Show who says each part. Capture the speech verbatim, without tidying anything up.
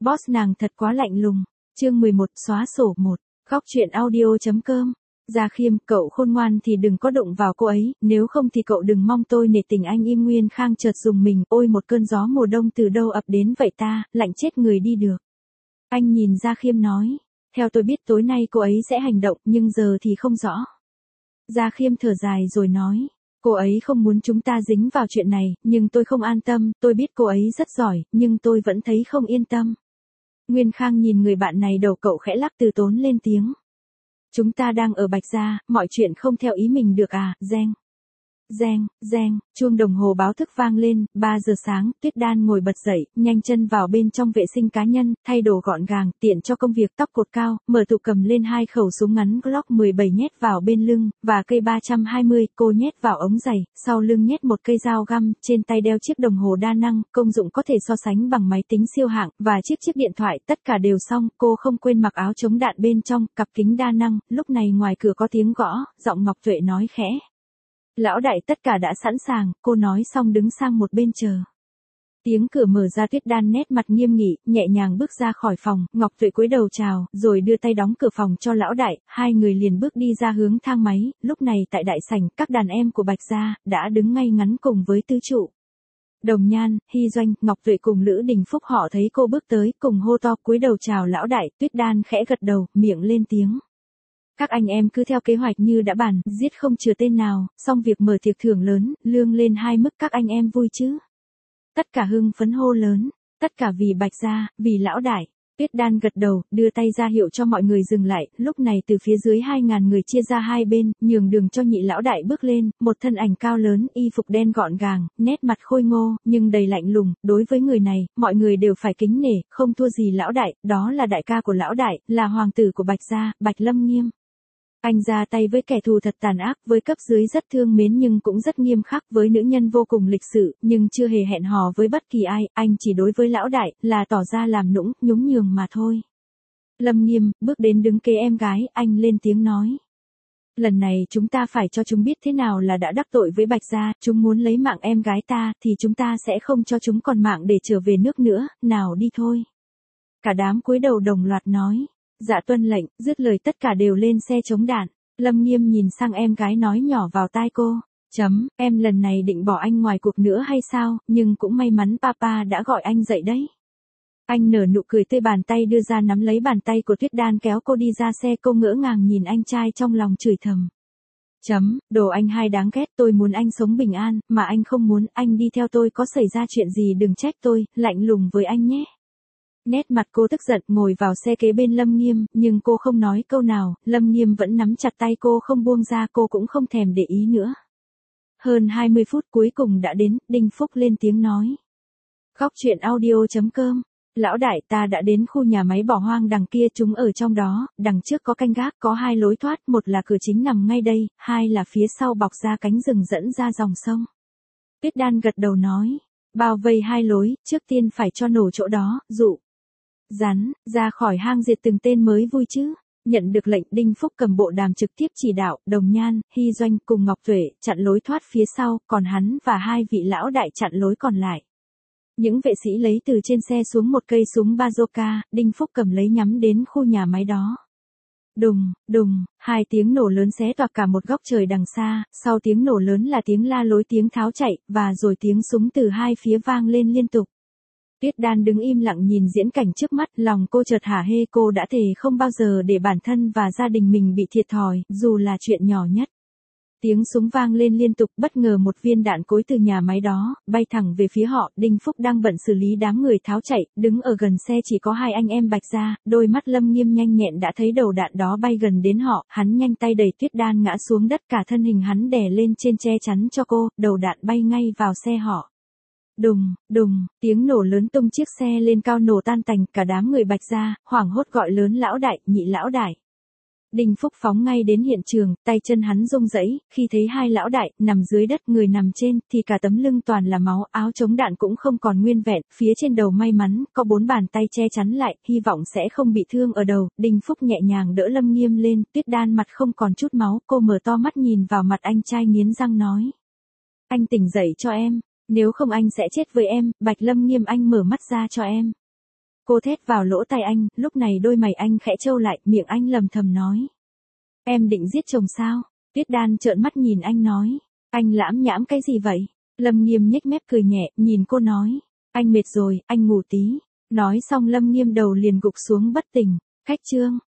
Speaker 1: Boss nàng thật quá lạnh lùng. Chương mười một, xóa sổ một. Góc truyện audio chấm com. Gia Khiêm, cậu khôn ngoan thì đừng có đụng vào cô ấy, nếu không thì cậu đừng mong tôi nể tình anh. Im Nguyên Khang chợt dùng mình, ôi một cơn gió mùa đông từ đâu ập đến vậy ta, lạnh chết người đi được. Anh nhìn Gia Khiêm nói, theo tôi biết tối nay cô ấy sẽ hành động, nhưng giờ thì không rõ. Gia Khiêm thở dài rồi nói, cô ấy không muốn chúng ta dính vào chuyện này, nhưng tôi không an tâm, tôi biết cô ấy rất giỏi, nhưng tôi vẫn thấy không yên tâm. Nguyên Khang nhìn người bạn này, đầu cậu khẽ lắc từ tốn lên tiếng. Chúng ta đang ở Bạch Gia, mọi chuyện không theo ý mình được à, reng. Reng, reng, chuông đồng hồ báo thức vang lên, ba giờ sáng, Tuyết Đan ngồi bật dậy, nhanh chân vào bên trong vệ sinh cá nhân, thay đồ gọn gàng, tiện cho công việc, tóc cột cao, mở tủ cầm lên hai khẩu súng ngắn Glock mười bảy nhét vào bên lưng, và cây ba trăm hai mươi, cô nhét vào ống giày, sau lưng nhét một cây dao găm, trên tay đeo chiếc đồng hồ đa năng, công dụng có thể so sánh bằng máy tính siêu hạng, và chiếc chiếc điện thoại, tất cả đều xong, cô không quên mặc áo chống đạn bên trong, cặp kính đa năng, lúc này ngoài cửa có tiếng gõ, giọng Ngọc Tuệ nói khẽ. Lão đại, tất cả đã sẵn sàng, cô nói xong đứng sang một bên chờ. Tiếng cửa mở ra, Tuyết Đan nét mặt nghiêm nghị, nhẹ nhàng bước ra khỏi phòng, Ngọc Tuệ cúi đầu chào, rồi đưa tay đóng cửa phòng cho lão đại, hai người liền bước đi ra hướng thang máy, lúc này tại đại sảnh, các đàn em của Bạch Gia, đã đứng ngay ngắn cùng với tứ trụ. Đồng Nhan, Hy Doanh, Ngọc Tuệ cùng Lữ Đình Phúc họ thấy cô bước tới, cùng hô to cúi đầu chào lão đại, Tuyết Đan khẽ gật đầu, miệng lên tiếng. Các anh em cứ theo kế hoạch như đã bàn, giết không chừa tên nào, xong việc mở tiệc thưởng lớn, lương lên hai mức, các anh em vui chứ. Tất cả hưng phấn hô lớn, tất cả vì Bạch Gia, vì lão đại. Tuyết Đan gật đầu, đưa tay ra hiệu cho mọi người dừng lại, lúc này từ phía dưới hai ngàn người chia ra hai bên, nhường đường cho nhị lão đại bước lên, một thân ảnh cao lớn, y phục đen gọn gàng, nét mặt khôi ngô, nhưng đầy lạnh lùng, đối với người này, mọi người đều phải kính nể, không thua gì lão đại, đó là đại ca của lão đại, là hoàng tử của Bạch Gia, Bạch Lâm Nghiêm. Anh ra tay với kẻ thù thật tàn ác, với cấp dưới rất thương mến nhưng cũng rất nghiêm khắc, với nữ nhân vô cùng lịch sự, nhưng chưa hề hẹn hò với bất kỳ ai, anh chỉ đối với lão đại, là tỏ ra làm nũng, nhún nhường mà thôi. Lâm Nghiêm, bước đến đứng kế em gái, anh lên tiếng nói. Lần này chúng ta phải cho chúng biết thế nào là đã đắc tội với Bạch Gia, chúng muốn lấy mạng em gái ta, thì chúng ta sẽ không cho chúng còn mạng để trở về nước nữa, nào đi thôi. Cả đám cúi đầu đồng loạt nói. Dạ tuân lệnh, dứt lời tất cả đều lên xe chống đạn. Lâm Nghiêm nhìn sang em gái nói nhỏ vào tai cô. Chấm, em lần này định bỏ anh ngoài cuộc nữa hay sao, nhưng cũng may mắn papa đã gọi anh dậy đấy. Anh nở nụ cười tươi, bàn tay đưa ra nắm lấy bàn tay của Tuyết Đan kéo cô đi ra xe, cô ngỡ ngàng nhìn anh trai trong lòng chửi thầm. Chấm, đồ anh hai đáng ghét, tôi muốn anh sống bình an, mà anh không muốn, anh đi theo tôi, có xảy ra chuyện gì đừng trách tôi, lạnh lùng với anh nhé. Nét mặt cô tức giận, ngồi vào xe kế bên Lâm Nghiêm, nhưng cô không nói câu nào, Lâm Nghiêm vẫn nắm chặt tay cô không buông ra, cô cũng không thèm để ý nữa. Hơn hai mươi phút cuối cùng đã đến, Đinh Phúc lên tiếng nói. Góc truyện audio chấm com. Lão đại, ta đã đến khu nhà máy bỏ hoang đằng kia, chúng ở trong đó, đằng trước có canh gác, có hai lối thoát, một là cửa chính nằm ngay đây, hai là phía sau bọc ra cánh rừng dẫn ra dòng sông. Tuyết Đan gật đầu nói. Bao vây hai lối, trước tiên phải cho nổ chỗ đó, dụ. Rắn, ra khỏi hang diệt từng tên mới vui chứ. Nhận được lệnh, Đinh Phúc cầm bộ đàm trực tiếp chỉ đạo, Đồng Nhan, Hy Doanh cùng Ngọc Tuệ chặn lối thoát phía sau, còn hắn và hai vị lão đại chặn lối còn lại. Những vệ sĩ lấy từ trên xe xuống một cây súng bazooka, Đinh Phúc cầm lấy nhắm đến khu nhà máy đó. Đùng, đùng, hai tiếng nổ lớn xé toạc cả một góc trời đằng xa, sau tiếng nổ lớn là tiếng la lối, tiếng tháo chạy, và rồi tiếng súng từ hai phía vang lên liên tục. Tuyết Đan đứng im lặng nhìn diễn cảnh trước mắt, lòng cô chợt hả hê, cô đã thề không bao giờ để bản thân và gia đình mình bị thiệt thòi, dù là chuyện nhỏ nhất. Tiếng súng vang lên liên tục, bất ngờ một viên đạn cối từ nhà máy đó, bay thẳng về phía họ, Đinh Phúc đang bận xử lý đám người tháo chạy, đứng ở gần xe chỉ có hai anh em Bạch Gia, đôi mắt Lâm Nghiêm nhanh nhẹn đã thấy đầu đạn đó bay gần đến họ, hắn nhanh tay đẩy Tuyết Đan ngã xuống đất, cả thân hình hắn đè lên trên che chắn cho cô, đầu đạn bay ngay vào xe họ. Đùng, đùng, tiếng nổ lớn tung chiếc xe lên cao, nổ tan tành, cả đám người Bạch Gia, hoảng hốt gọi lớn lão đại, nhị lão đại. Đinh Phúc phóng ngay đến hiện trường, tay chân hắn rung rẩy, khi thấy hai lão đại, nằm dưới đất, người nằm trên, thì cả tấm lưng toàn là máu, áo chống đạn cũng không còn nguyên vẹn, phía trên đầu may mắn, có bốn bàn tay che chắn lại, hy vọng sẽ không bị thương ở đầu, Đinh Phúc nhẹ nhàng đỡ Lâm Nghiêm lên, Tuyết Đan mặt không còn chút máu, cô mở to mắt nhìn vào mặt anh trai nghiến răng nói. Anh tỉnh dậy cho em. Nếu không anh sẽ chết với em, Bạch Lâm Nghiêm, anh mở mắt ra cho em. Cô thét vào lỗ tai anh, lúc này đôi mày anh khẽ trâu lại, miệng anh lầm thầm nói. Em định giết chồng sao? Tuyết Đan trợn mắt nhìn anh nói. Anh lãm nhãm cái gì vậy? Lâm Nghiêm nhếch mép cười nhẹ, nhìn cô nói. Anh mệt rồi, anh ngủ tí. Nói xong Lâm Nghiêm đầu liền gục xuống bất tỉnh. Khách Trương.